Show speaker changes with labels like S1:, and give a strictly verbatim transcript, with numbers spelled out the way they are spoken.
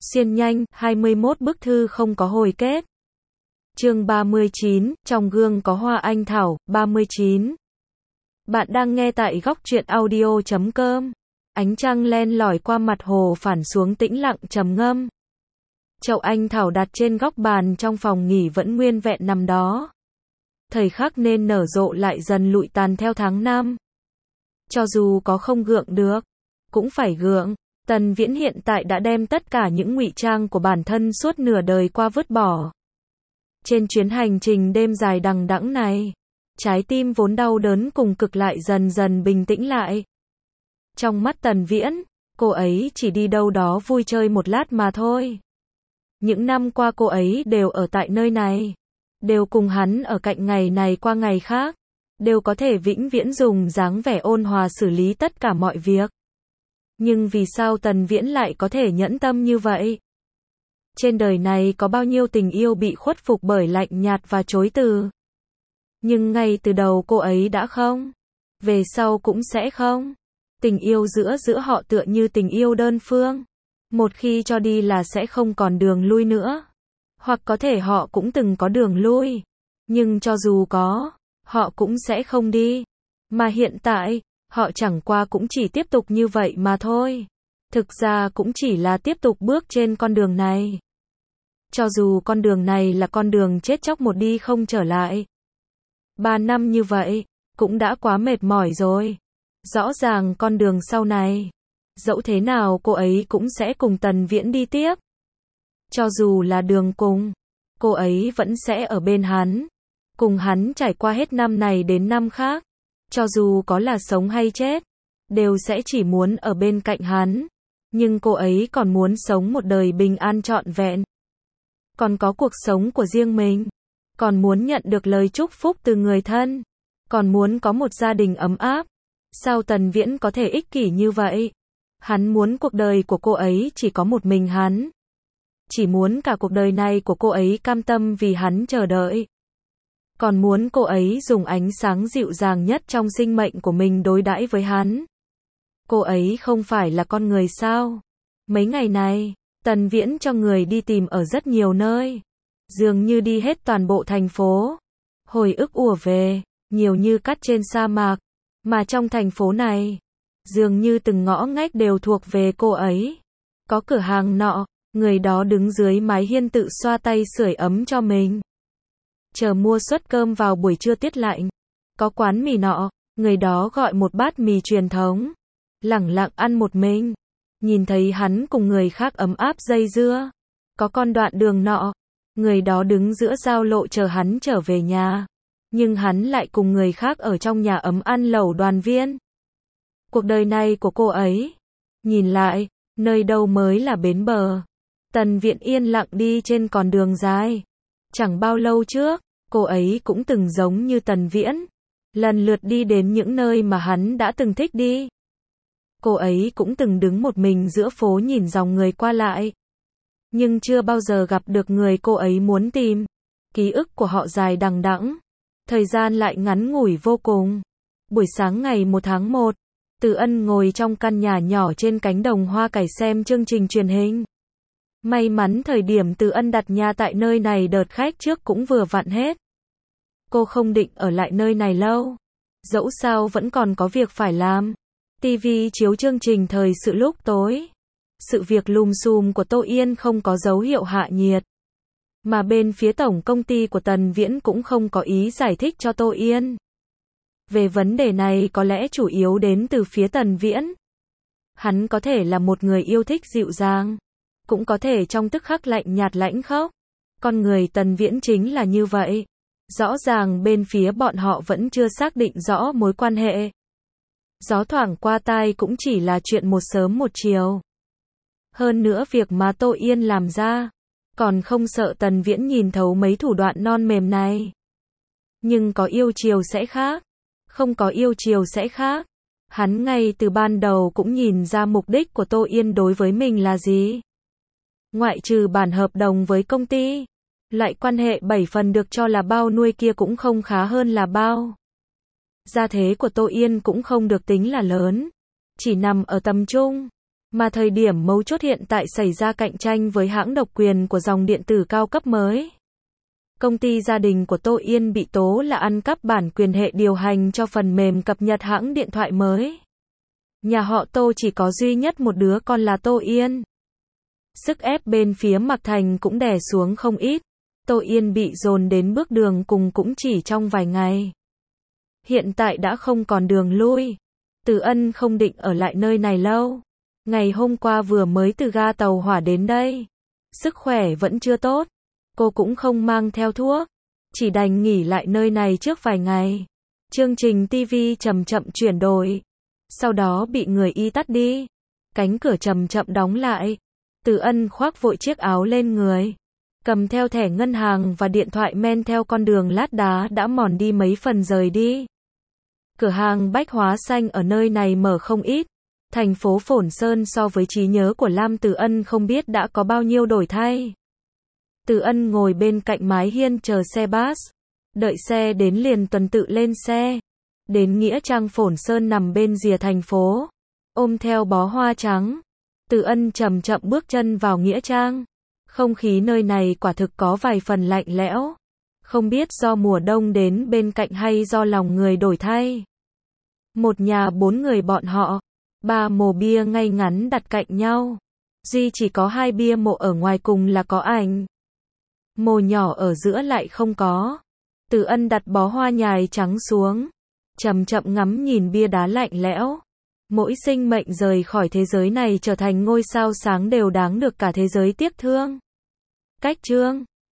S1: Siên nhanh, hai mươi mốt bức thư không có hồi kết. Chương ba mươi chín, trong gương có hoa anh thảo, ba mươi chín. Bạn đang nghe tại góc truyện audio chấm com. Ánh trăng len lỏi qua mặt hồ phản xuống tĩnh lặng trầm ngâm. Chậu anh thảo đặt trên góc bàn trong phòng nghỉ vẫn nguyên vẹn nằm đó. Thời khắc nên nở rộ lại dần lụi tàn theo tháng năm. Cho dù có không gượng được, cũng phải gượng. Tần Viễn hiện tại đã đem tất cả những ngụy trang của bản thân suốt nửa đời qua vứt bỏ. Trên chuyến hành trình đêm dài đằng đẵng này, trái tim vốn đau đớn cùng cực lại dần dần bình tĩnh lại. Trong mắt Tần Viễn, cô ấy chỉ đi đâu đó vui chơi một lát mà thôi. Những năm qua cô ấy đều ở tại nơi này, đều cùng hắn ở cạnh ngày này qua ngày khác, đều có thể vĩnh viễn dùng dáng vẻ ôn hòa xử lý tất cả mọi việc. Nhưng vì sao Tần Viễn lại có thể nhẫn tâm như vậy? Trên đời này có bao nhiêu tình yêu bị khuất phục bởi lạnh nhạt và chối từ. Nhưng ngay từ đầu cô ấy đã không. Về sau cũng sẽ không. Tình yêu giữa giữa họ tựa như tình yêu đơn phương. Một khi cho đi là sẽ không còn đường lui nữa. Hoặc có thể họ cũng từng có đường lui. Nhưng cho dù có, họ cũng sẽ không đi. Mà hiện tại, họ chẳng qua cũng chỉ tiếp tục như vậy mà thôi. Thực ra cũng chỉ là tiếp tục bước trên con đường này. Cho dù con đường này là con đường chết chóc một đi không trở lại. Ba năm như vậy, cũng đã quá mệt mỏi rồi. Rõ ràng con đường sau này, dẫu thế nào cô ấy cũng sẽ cùng Tần Viễn đi tiếp. Cho dù là đường cùng, cô ấy vẫn sẽ ở bên hắn. Cùng hắn trải qua hết năm này đến năm khác. Cho dù có là sống hay chết, đều sẽ chỉ muốn ở bên cạnh hắn. Nhưng cô ấy còn muốn sống một đời bình an trọn vẹn. Còn có cuộc sống của riêng mình. Còn muốn nhận được lời chúc phúc từ người thân. Còn muốn có một gia đình ấm áp. Sao Tần Viễn có thể ích kỷ như vậy? Hắn muốn cuộc đời của cô ấy chỉ có một mình hắn. Chỉ muốn cả cuộc đời này của cô ấy cam tâm vì hắn chờ đợi. Còn muốn cô ấy dùng ánh sáng dịu dàng nhất trong sinh mệnh của mình đối đãi với hắn. Cô ấy không phải là con người sao? Mấy ngày này, Tần Viễn cho người đi tìm ở rất nhiều nơi. Dường như đi hết toàn bộ thành phố. Hồi ức ùa về, nhiều như cát trên sa mạc. Mà trong thành phố này, dường như từng ngõ ngách đều thuộc về cô ấy. Có cửa hàng nọ, người đó đứng dưới mái hiên tự xoa tay sưởi ấm cho mình. Chờ mua suất cơm vào buổi trưa tiết lạnh. Có quán mì nọ, người đó gọi một bát mì truyền thống. Lẳng lặng ăn một mình. Nhìn thấy hắn cùng người khác ấm áp dây dưa. Có con đoạn đường nọ, người đó đứng giữa giao lộ chờ hắn trở về nhà. Nhưng hắn lại cùng người khác ở trong nhà ấm ăn lẩu đoàn viên. Cuộc đời này của cô ấy. Nhìn lại, nơi đâu mới là bến bờ. Tần Viễn yên lặng đi trên con đường dài. Chẳng bao lâu trước, cô ấy cũng từng giống như Tần Viễn. Lần lượt đi đến những nơi mà hắn đã từng thích đi. Cô ấy cũng từng đứng một mình giữa phố nhìn dòng người qua lại. Nhưng chưa bao giờ gặp được người cô ấy muốn tìm. Ký ức của họ dài đằng đẵng. Thời gian lại ngắn ngủi vô cùng. Buổi sáng ngày một tháng một, Từ Ân ngồi trong căn nhà nhỏ trên cánh đồng hoa cải xem chương trình truyền hình. May mắn thời điểm Từ Ân đặt nhà tại nơi này đợt khách trước cũng vừa vặn hết. Cô không định ở lại nơi này lâu. Dẫu sao vẫn còn có việc phải làm. ti vi chiếu chương trình thời sự lúc tối. Sự việc lùm xùm của Tô Yên không có dấu hiệu hạ nhiệt. Mà bên phía tổng công ty của Tần Viễn cũng không có ý giải thích cho Tô Yên. Về vấn đề này có lẽ chủ yếu đến từ phía Tần Viễn. Hắn có thể là một người yêu thích dịu dàng. Cũng có thể trong tức khắc lạnh nhạt lãnh khốc. Con người Tần Viễn chính là như vậy. Rõ ràng bên phía bọn họ vẫn chưa xác định rõ mối quan hệ. Gió thoảng qua tai cũng chỉ là chuyện một sớm một chiều. Hơn nữa việc mà Tô Yên làm ra, còn không sợ Tần Viễn nhìn thấu mấy thủ đoạn non mềm này. Nhưng có yêu chiều sẽ khác. Không có yêu chiều sẽ khác. Hắn ngay từ ban đầu cũng nhìn ra mục đích của Tô Yên đối với mình là gì. Ngoại trừ bản hợp đồng với công ty, loại quan hệ bảy phần được cho là bao nuôi kia cũng không khá hơn là bao. Gia thế của Tô Yên cũng không được tính là lớn. Chỉ nằm ở tầm trung. Mà thời điểm mấu chốt hiện tại xảy ra cạnh tranh với hãng độc quyền của dòng điện tử cao cấp mới. Công ty gia đình của Tô Yên bị tố là ăn cắp bản quyền hệ điều hành cho phần mềm cập nhật hãng điện thoại mới. Nhà họ Tô chỉ có duy nhất một đứa con là Tô Yên. Sức ép bên phía Mạc Thành cũng đè xuống không ít. Tô Yên bị dồn đến bước đường cùng cũng chỉ trong vài ngày. Hiện tại đã không còn đường lui. Từ Ân không định ở lại nơi này lâu. Ngày hôm qua vừa mới từ ga tàu hỏa đến đây. Sức khỏe vẫn chưa tốt. Cô cũng không mang theo thuốc. Chỉ đành nghỉ lại nơi này trước vài ngày. Chương trình ti vi chậm chậm chuyển đổi. Sau đó bị người y tắt đi. Cánh cửa chậm chậm đóng lại. Từ Ân khoác vội chiếc áo lên người. Cầm theo thẻ ngân hàng và điện thoại men theo con đường lát đá đã mòn đi mấy phần rời đi. Cửa hàng bách hóa xanh ở nơi này mở không ít. Thành phố Phồn Sơn so với trí nhớ của Lam Từ Ân không biết đã có bao nhiêu đổi thay. Từ Ân ngồi bên cạnh mái hiên chờ xe bus. Đợi xe đến liền tuần tự lên xe. Đến nghĩa trang Phồn Sơn nằm bên rìa thành phố. Ôm theo bó hoa trắng. Từ Ân chậm chậm bước chân vào nghĩa trang. Không khí nơi này quả thực có vài phần lạnh lẽo. Không biết do mùa đông đến bên cạnh hay do lòng người đổi thay. Một nhà bốn người bọn họ. Ba mồ bia ngay ngắn đặt cạnh nhau. Duy chỉ có hai bia mộ ở ngoài cùng là có ảnh. Mồ nhỏ ở giữa lại không có. Từ Ân đặt bó hoa nhài trắng xuống. Chậm chậm ngắm nhìn bia đá lạnh lẽo. Mỗi sinh mệnh rời khỏi thế giới này trở thành ngôi sao sáng đều đáng được cả thế giới tiếc thương. Cách chương